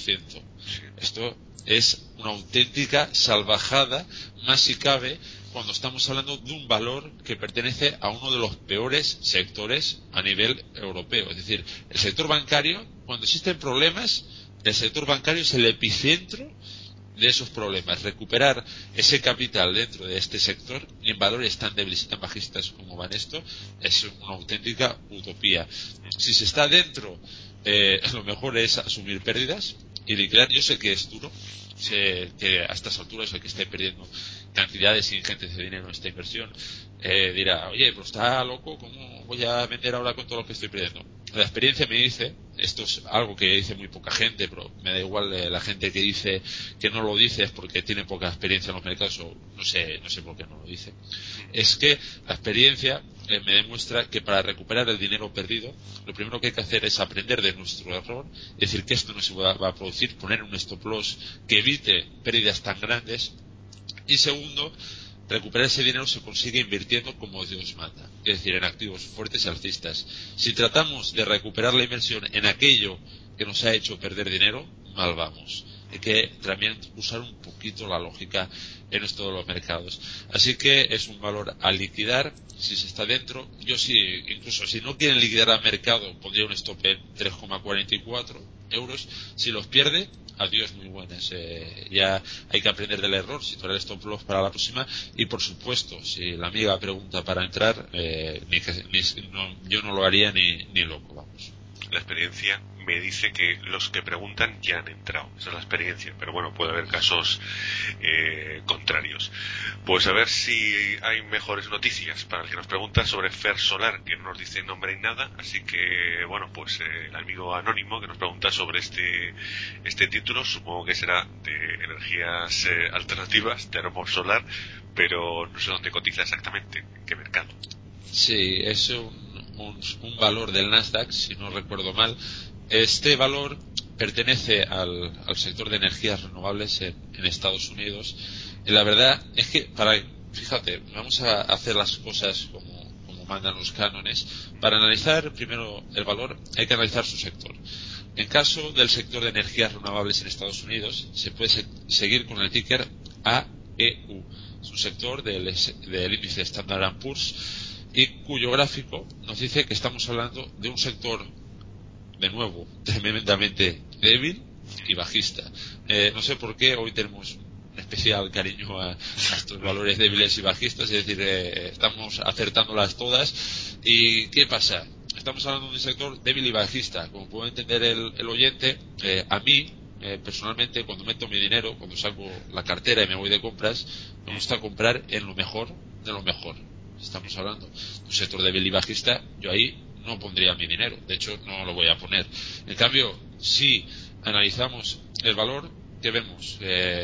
Esto es una auténtica salvajada, más si cabe, cuando estamos hablando de un valor que pertenece a uno de los peores sectores a nivel europeo. Es decir, el sector bancario, cuando existen problemas, el sector bancario es el epicentro de esos problemas. Recuperar ese capital dentro de este sector en valores tan débiles y tan bajistas como Banesto es una auténtica utopía. Si se está dentro, lo mejor es asumir pérdidas y liquidar. Yo sé que es duro, sé que a estas alturas el que esté perdiendo cantidades ingentes de dinero en esta inversión dirá, oye, pero está loco, ¿cómo voy a vender ahora con todo lo que estoy perdiendo? La experiencia me dice, esto es algo que dice muy poca gente, pero me da igual, la gente que dice que no lo dice es porque tiene poca experiencia en los mercados, o no sé por qué no lo dice. Es que la experiencia me demuestra que para recuperar el dinero perdido, lo primero que hay que hacer es aprender de nuestro error, es decir, que esto no se va a producir, poner un stop loss que evite pérdidas tan grandes, y segundo, recuperar ese dinero se consigue invirtiendo como Dios manda, es decir, en activos fuertes y alcistas. Si tratamos de recuperar la inversión en aquello que nos ha hecho perder dinero, mal vamos. Hay que también usar un poquito la lógica en esto de los mercados. Así que es un valor a liquidar si se está dentro. Yo sí, incluso si no quieren liquidar al mercado, pondría un stop en 3,44 euros. Si los pierde, adiós, muy buenas. Ya hay que aprender del error, situar el stop loss para la próxima. Y por supuesto, si la amiga pregunta para entrar, yo no lo haría ni loco, vamos. La experiencia me dice que los que preguntan ya han entrado. Esa es la experiencia, pero bueno, puede haber casos contrarios. Pues a ver si hay mejores noticias para el que nos pregunta sobre Fer Solar, que no nos dice nombre ni nada, así que bueno, pues el amigo anónimo que nos pregunta sobre este título, supongo que será de energías alternativas, termosolar, pero no sé dónde cotiza exactamente, en qué mercado. Sí, es un valor del Nasdaq, si no recuerdo mal. Este valor pertenece al sector de energías renovables en Estados Unidos. Y la verdad es que, fíjate, vamos a hacer las cosas como mandan los cánones. Para analizar primero el valor hay que analizar su sector. En caso del sector de energías renovables en Estados Unidos, se puede seguir con el ticker AEU. Es un sector del índice Standard & Poor's y cuyo gráfico nos dice que estamos hablando de un sector, de nuevo, tremendamente débil y bajista. No sé por qué hoy tenemos un especial cariño a estos valores débiles y bajistas, es decir, estamos acertándolas todas. ¿Y qué pasa? Estamos hablando de un sector débil y bajista. Como puede entender el oyente, a mí, personalmente, cuando meto mi dinero, cuando saco la cartera y me voy de compras, me gusta comprar en lo mejor de lo mejor. Estamos hablando de un sector débil y bajista, yo ahí no pondría mi dinero, de hecho no lo voy a poner. En cambio, si analizamos el valor que vemos,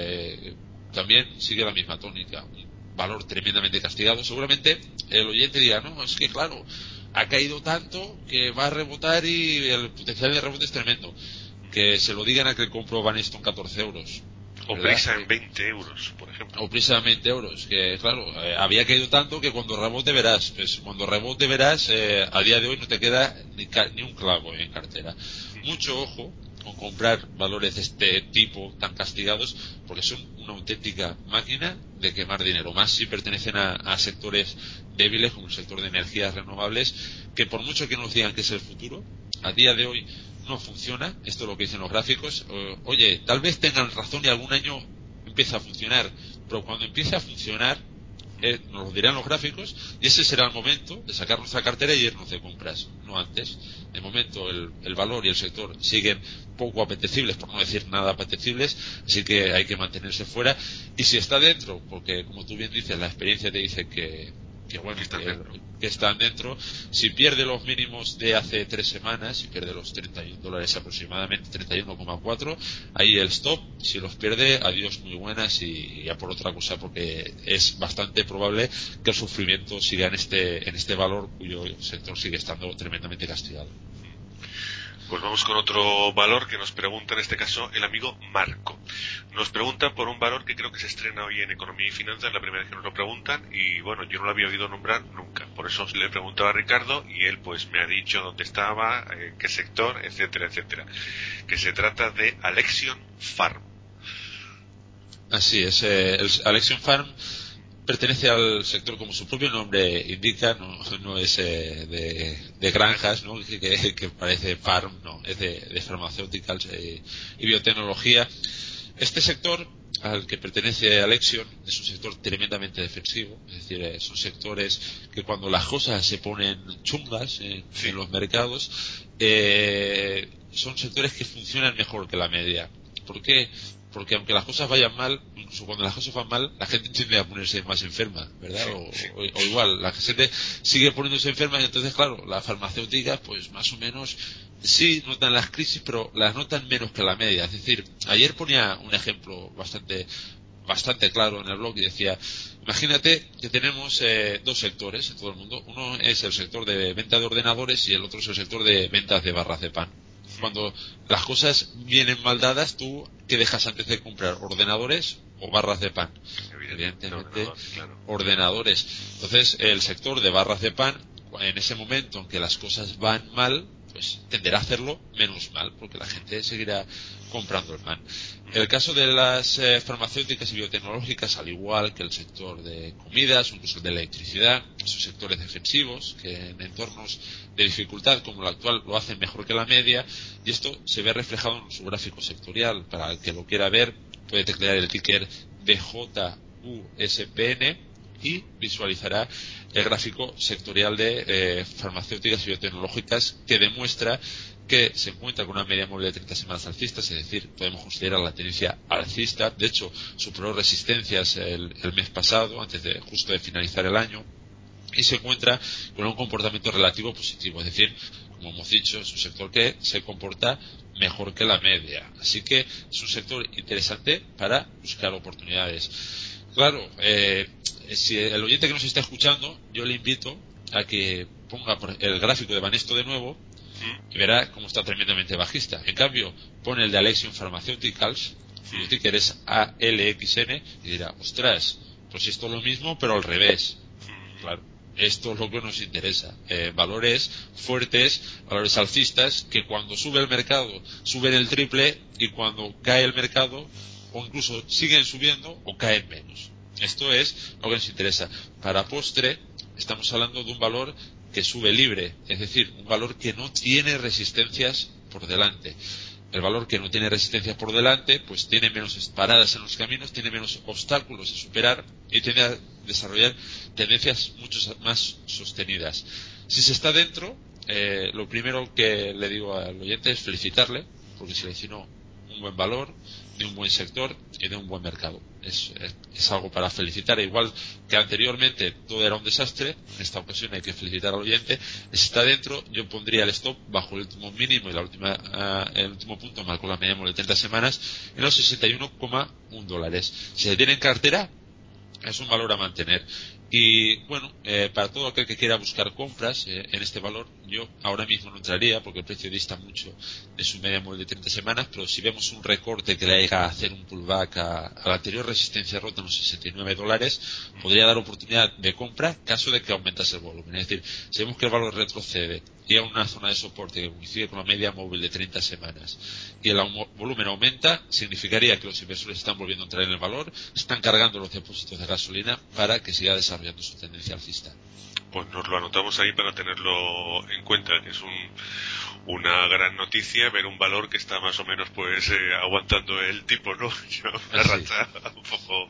también sigue la misma tónica, un valor tremendamente castigado. Seguramente el oyente dirá, no, es que claro, ha caído tanto que va a rebotar y el potencial de rebote es tremendo. Que se lo digan a que compró Banesto 14 euros. O Prisa en 20 euros, por ejemplo. O Prisa en 20 euros, que claro, había caído tanto que cuando rebote verás. Pues cuando rebote verás, a día de hoy no te queda ni un clavo en cartera. Mucho ojo con comprar valores de este tipo tan castigados, porque son una auténtica máquina de quemar dinero, más si pertenecen a sectores débiles como el sector de energías renovables, que por mucho que nos digan que es el futuro, a día de hoy no funciona. Esto es lo que dicen los gráficos. Oye, tal vez tengan razón y algún año empieza a funcionar, pero cuando empiece a funcionar nos lo dirán los gráficos y ese será el momento de sacar nuestra cartera y irnos de compras, no antes. De momento el valor y el sector siguen poco apetecibles, por no decir nada apetecibles, así que hay que mantenerse fuera. Y si está dentro, porque como tú bien dices, la experiencia te dice que están dentro, si pierde los mínimos de hace 3 semanas, si pierde los $31 aproximadamente, 31,4, ahí el stop. Si los pierde, adiós, muy buenas, y ya por otra cosa, porque es bastante probable que el sufrimiento siga en este valor cuyo sector sigue estando tremendamente castigado. Pues vamos con otro valor que nos pregunta, en este caso, el amigo Marco. Nos pregunta por un valor que creo que se estrena hoy en Economía y Finanzas, la primera vez que nos lo preguntan, y bueno, yo no lo había oído nombrar nunca. Por eso le preguntaba a Ricardo y él pues me ha dicho dónde estaba, qué sector, etcétera, etcétera. Que se trata de Alexion Farm. Así es, Alexion Farm pertenece al sector, como su propio nombre indica, no es de granjas, ¿no? que parece farm, no, es de farmacéuticas y biotecnología. Este sector al que pertenece Alexion es un sector tremendamente defensivo, es decir, son sectores que cuando las cosas se ponen chungas en los mercados, son sectores que funcionan mejor que la media. ¿Por qué? Porque aunque las cosas vayan mal, incluso cuando las cosas van mal, la gente tiende a ponerse más enferma, ¿verdad? O igual, la gente sigue poniéndose enferma y entonces, claro, las farmacéuticas, pues más o menos, sí notan las crisis, pero las notan menos que la media. Es decir, ayer ponía un ejemplo bastante claro en el blog y decía, imagínate que tenemos dos sectores en todo el mundo. Uno es el sector de venta de ordenadores y el otro es el sector de ventas de barras de pan. Cuando las cosas vienen mal dadas, ¿tú qué dejas antes de comprar? ¿Ordenadores o barras de pan? Evidentemente, ordenadores. Entonces, el sector de barras de pan, en ese momento en que las cosas van mal, pues tenderá a hacerlo menos mal, porque la gente seguirá comprando el pan. En el caso de las farmacéuticas y biotecnológicas, al igual que el sector de comidas, incluso el de electricidad, son sectores defensivos que en entornos de dificultad como el actual lo hacen mejor que la media, y esto se ve reflejado en su gráfico sectorial. Para el que lo quiera ver, puede teclear el ticker BJUSPN y visualizará el gráfico sectorial de farmacéuticas y biotecnológicas, que demuestra que se encuentra con una media móvil de 30 semanas alcista, es decir, podemos considerar la tendencia alcista. De hecho, superó resistencias el mes pasado, justo de finalizar el año, y se encuentra con un comportamiento relativo positivo, es decir, como hemos dicho, es un sector que se comporta mejor que la media, así que es un sector interesante para buscar oportunidades. Claro, si el oyente que nos está escuchando, yo le invito a que ponga el gráfico de Banesto de nuevo y verá cómo está tremendamente bajista. En cambio, pone el de Alexion Pharmaceuticals, cuyo ticker es ALXN, y dirá, ostras, pues esto es lo mismo pero al revés. Claro, esto es lo que nos interesa. Valores fuertes, valores alcistas, que cuando sube el mercado suben el triple, y cuando cae el mercado o incluso siguen subiendo o caen menos. Esto es lo que nos interesa. Para postre estamos hablando de un valor que sube libre, es decir, un valor que no tiene resistencias por delante. El valor que no tiene resistencias por delante pues tiene menos paradas en los caminos, tiene menos obstáculos a superar y tiende a desarrollar tendencias mucho más sostenidas. Si se está dentro, lo primero que le digo al oyente es felicitarle, porque seleccionó un buen valor, de un buen sector y de un buen mercado. Es algo para felicitar, igual que anteriormente todo era un desastre. En esta ocasión hay que felicitar al oyente. Si está dentro, yo pondría el stop bajo el último mínimo y el último punto marcó la media móvil de 30 semanas en los $61,1. Si se tiene en cartera, es un valor a mantener. Y bueno, para todo aquel que quiera buscar compras en este valor, yo ahora mismo no entraría porque el precio dista mucho de su media móvil de 30 semanas, pero si vemos un recorte que le haga hacer un pullback a la anterior resistencia rota en los $69, podría dar oportunidad de compra caso de que aumentase el volumen. Es decir, si vemos que el valor retrocede y a una zona de soporte que coincide con la media móvil de 30 semanas y el volumen aumenta, significaría que los inversores están volviendo a entrar en el valor, están cargando los depósitos de gasolina para que siga desarrollando su tendencia alcista. Pues nos lo anotamos ahí para tenerlo en cuenta, que es una gran noticia ver un valor que está más o menos pues aguantando el tipo, ¿no? Una racha un poco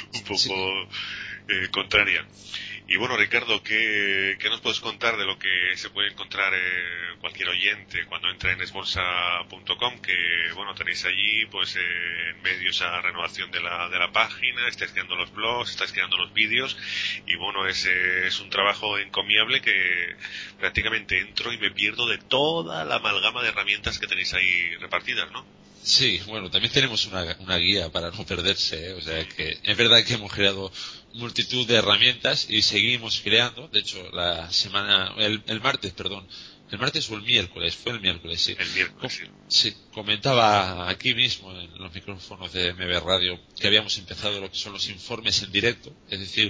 contraria. Y bueno, Ricardo, ¿qué nos puedes contar de lo que se puede encontrar cualquier oyente cuando entra en esbolsa.com? Que bueno, tenéis allí pues en medio esa renovación de la página, estáis creando los blogs, estáis creando los vídeos, y bueno, es un trabajo encomiable que prácticamente entro y me pierdo de toda la amalgama de herramientas que tenéis ahí repartidas, ¿no? Sí, bueno, también tenemos una guía para no perderse, o sea que es verdad que hemos creado multitud de herramientas y seguimos creando. De hecho, el martes o el miércoles, fue el miércoles, sí. El miércoles, sí. Comentaba aquí mismo en los micrófonos de MB Radio que habíamos empezado lo que son los informes en directo, es decir,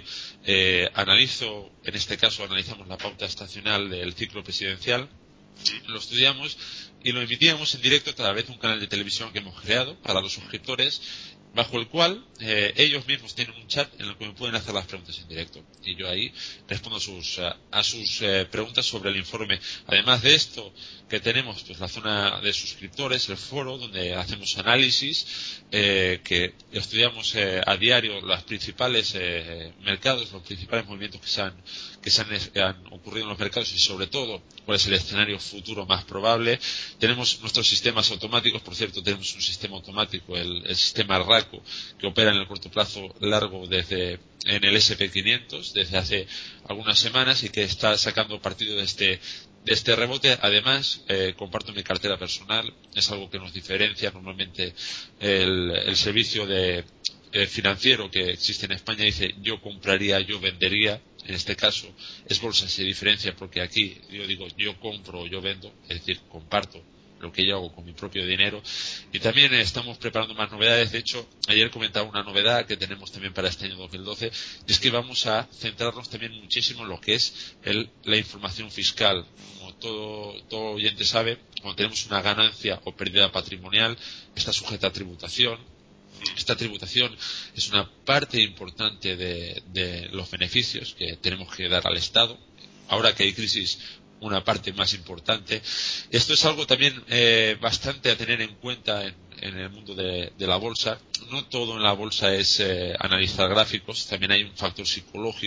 en este caso analizamos la pauta estacional del ciclo presidencial, lo estudiamos y lo emitíamos en directo a través de un canal de televisión que hemos creado para los suscriptores, bajo el cual ellos mismos tienen un chat en el que me pueden hacer las preguntas en directo y yo ahí respondo a sus preguntas sobre el informe. Además de esto, que tenemos pues la zona de suscriptores, el foro donde hacemos análisis, que estudiamos a diario los principales mercados, los principales movimientos que han ocurrido en los mercados y sobre todo cuál es el escenario futuro más probable. Tenemos nuestros sistemas automáticos, por cierto, tenemos un sistema automático, el sistema RACO, que opera en el corto plazo largo en el SP500 desde hace algunas semanas y que está sacando partido de este rebote. Además, comparto mi cartera personal, es algo que nos diferencia. Normalmente el servicio financiero que existe en España dice yo compraría, yo vendería. En este caso, Esbolsa se diferencia porque aquí yo digo yo compro o yo vendo, es decir, comparto lo que yo hago con mi propio dinero. Y también estamos preparando más novedades. De hecho, ayer comentaba una novedad que tenemos también para este año 2012, y es que vamos a centrarnos también muchísimo en lo que es la información fiscal. Como todo oyente sabe, cuando tenemos una ganancia o pérdida patrimonial, está sujeta a tributación. Esta tributación es una parte importante de los beneficios que tenemos que dar al Estado. Ahora que hay crisis, una parte más importante. Esto es algo también bastante a tener en cuenta en el mundo de la bolsa. No todo en la bolsa es analizar gráficos, también hay un factor psicológico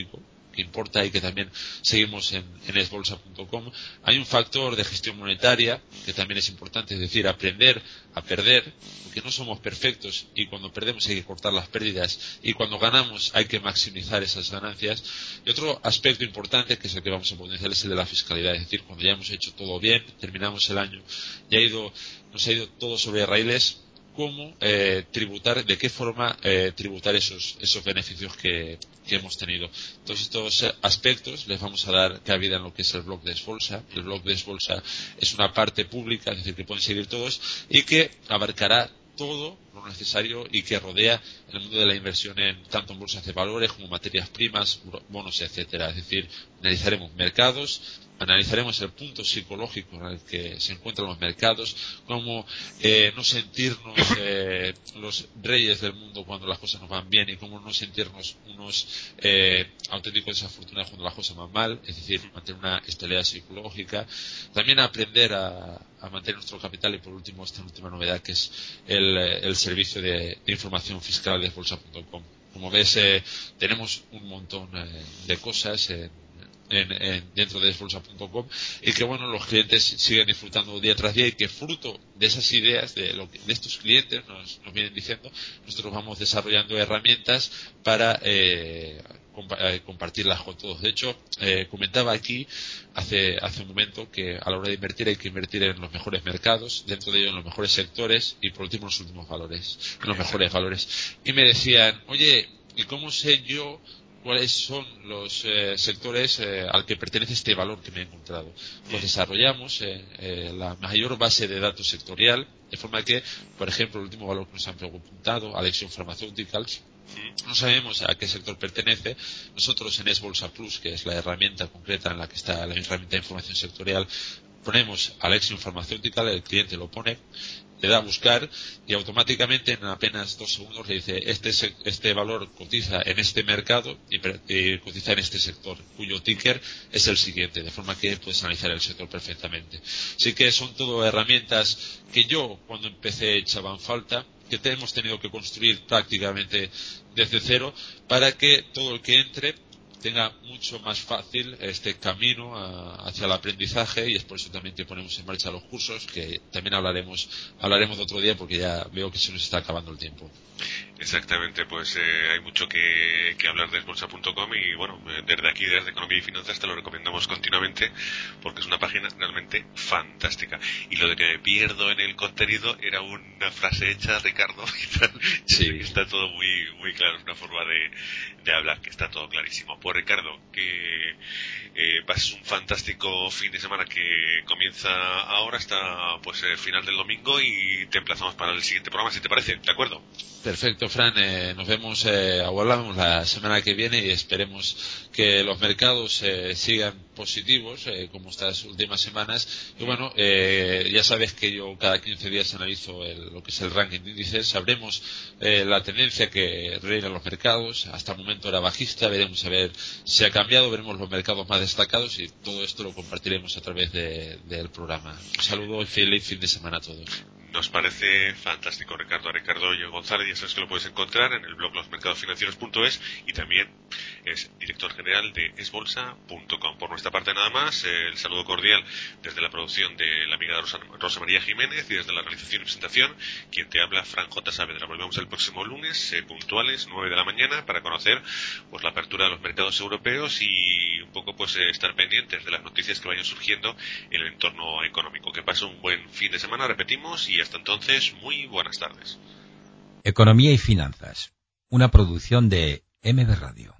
importa y que también seguimos en esbolsa.com, hay un factor de gestión monetaria que también es importante, es decir, aprender a perder, porque no somos perfectos y cuando perdemos hay que cortar las pérdidas y cuando ganamos hay que maximizar esas ganancias. Y otro aspecto importante, que es el que vamos a potenciar, es el de la fiscalidad, es decir, cuando ya hemos hecho todo bien, terminamos el año y nos ha ido todo sobre raíles, cómo tributar, de qué forma tributar esos beneficios que hemos tenido. Todos estos aspectos les vamos a dar cabida en lo que es el blog de Esbolsa. El blog de Esbolsa es una parte pública, es decir, que pueden seguir todos y que abarcará todo lo necesario y que rodea el mundo de la inversión tanto en bolsas de valores como materias primas, bonos, etcétera. Es decir, analizaremos mercados, analizaremos el punto psicológico en el que se encuentran los mercados, cómo no sentirnos los reyes del mundo cuando las cosas nos van bien y cómo no sentirnos unos auténticos desafortunados cuando las cosas van mal, es decir, mantener una estabilidad psicológica. También aprender a mantener nuestro capital y por último esta última novedad que es el servicio de información fiscal de esbolsa.com. Como ves, tenemos un montón de cosas dentro de esbolsa.com y que bueno, los clientes siguen disfrutando día tras día y que fruto de esas ideas de estos clientes nos vienen diciendo, nosotros vamos desarrollando herramientas para compartirlas con todos. De hecho, comentaba aquí hace un momento que a la hora de invertir hay que invertir en los mejores mercados, dentro de ellos en los mejores sectores y por último en los últimos valores, en los mejores valores. Y me decían, oye, ¿y cómo sé yo cuáles son los sectores al que pertenece este valor que me he encontrado? Pues desarrollamos la mayor base de datos sectorial, de forma que, por ejemplo, el último valor que nos han preguntado, Alexion Pharmaceuticals, no sabemos a qué sector pertenece. Nosotros en Esbolsa Plus, que es la herramienta concreta en la que está la herramienta de información sectorial, ponemos Alexion Pharmaceutical, el cliente lo pone, le da a buscar y automáticamente en apenas 2 segundos le dice este valor cotiza en este mercado y cotiza en este sector, cuyo ticker es el siguiente, de forma que puedes analizar el sector perfectamente. Así que son todo herramientas que yo cuando empecé echaban falta, que hemos tenido que construir prácticamente desde cero para que todo el que entre tenga mucho más fácil este camino hacia el aprendizaje, y es por eso también que ponemos en marcha los cursos, que también hablaremos de otro día porque ya veo que se nos está acabando el tiempo. Exactamente, pues hay mucho que hablar de esbolsa.com y bueno, desde aquí, desde Economía y Finanzas, te lo recomendamos continuamente porque es una página realmente fantástica. Y lo de que me pierdo en el contenido era una frase hecha, Ricardo, sí. Está todo muy, muy claro, es una forma de hablar que está todo clarísimo. Pues Ricardo, que pases un fantástico fin de semana que comienza ahora hasta pues el final del domingo y te emplazamos para el siguiente programa, si te parece, ¿de acuerdo? Perfecto, Fran, nos vemos, hablamos la semana que viene y esperemos que los mercados sigan positivos como estas últimas semanas. Y bueno, ya sabes que yo cada 15 días analizo lo que es el ranking de índices, sabremos la tendencia que reina en los mercados. Hasta el momento era bajista, veremos a ver si ha cambiado, veremos los mercados más destacados y todo esto lo compartiremos a través del programa. Un saludo y feliz fin de semana a todos. Nos parece fantástico, Ricardo. A Ricardo González, ya sabes que lo puedes encontrar en el blog losmercadosfinancieros.es y también es director general de esbolsa.com. Por nuestra parte nada más, el saludo cordial desde la producción de la amiga Rosa María Jiménez y desde la realización y presentación, quien te habla, Fran J. Saavedra. Volvemos el próximo lunes, puntuales, 9 de la mañana, para conocer pues la apertura de los mercados europeos y un poco pues estar pendientes de las noticias que vayan surgiendo en el entorno económico. Que pase un buen fin de semana, repetimos, y hasta entonces, muy buenas tardes. Economía y Finanzas, una producción de MB Radio.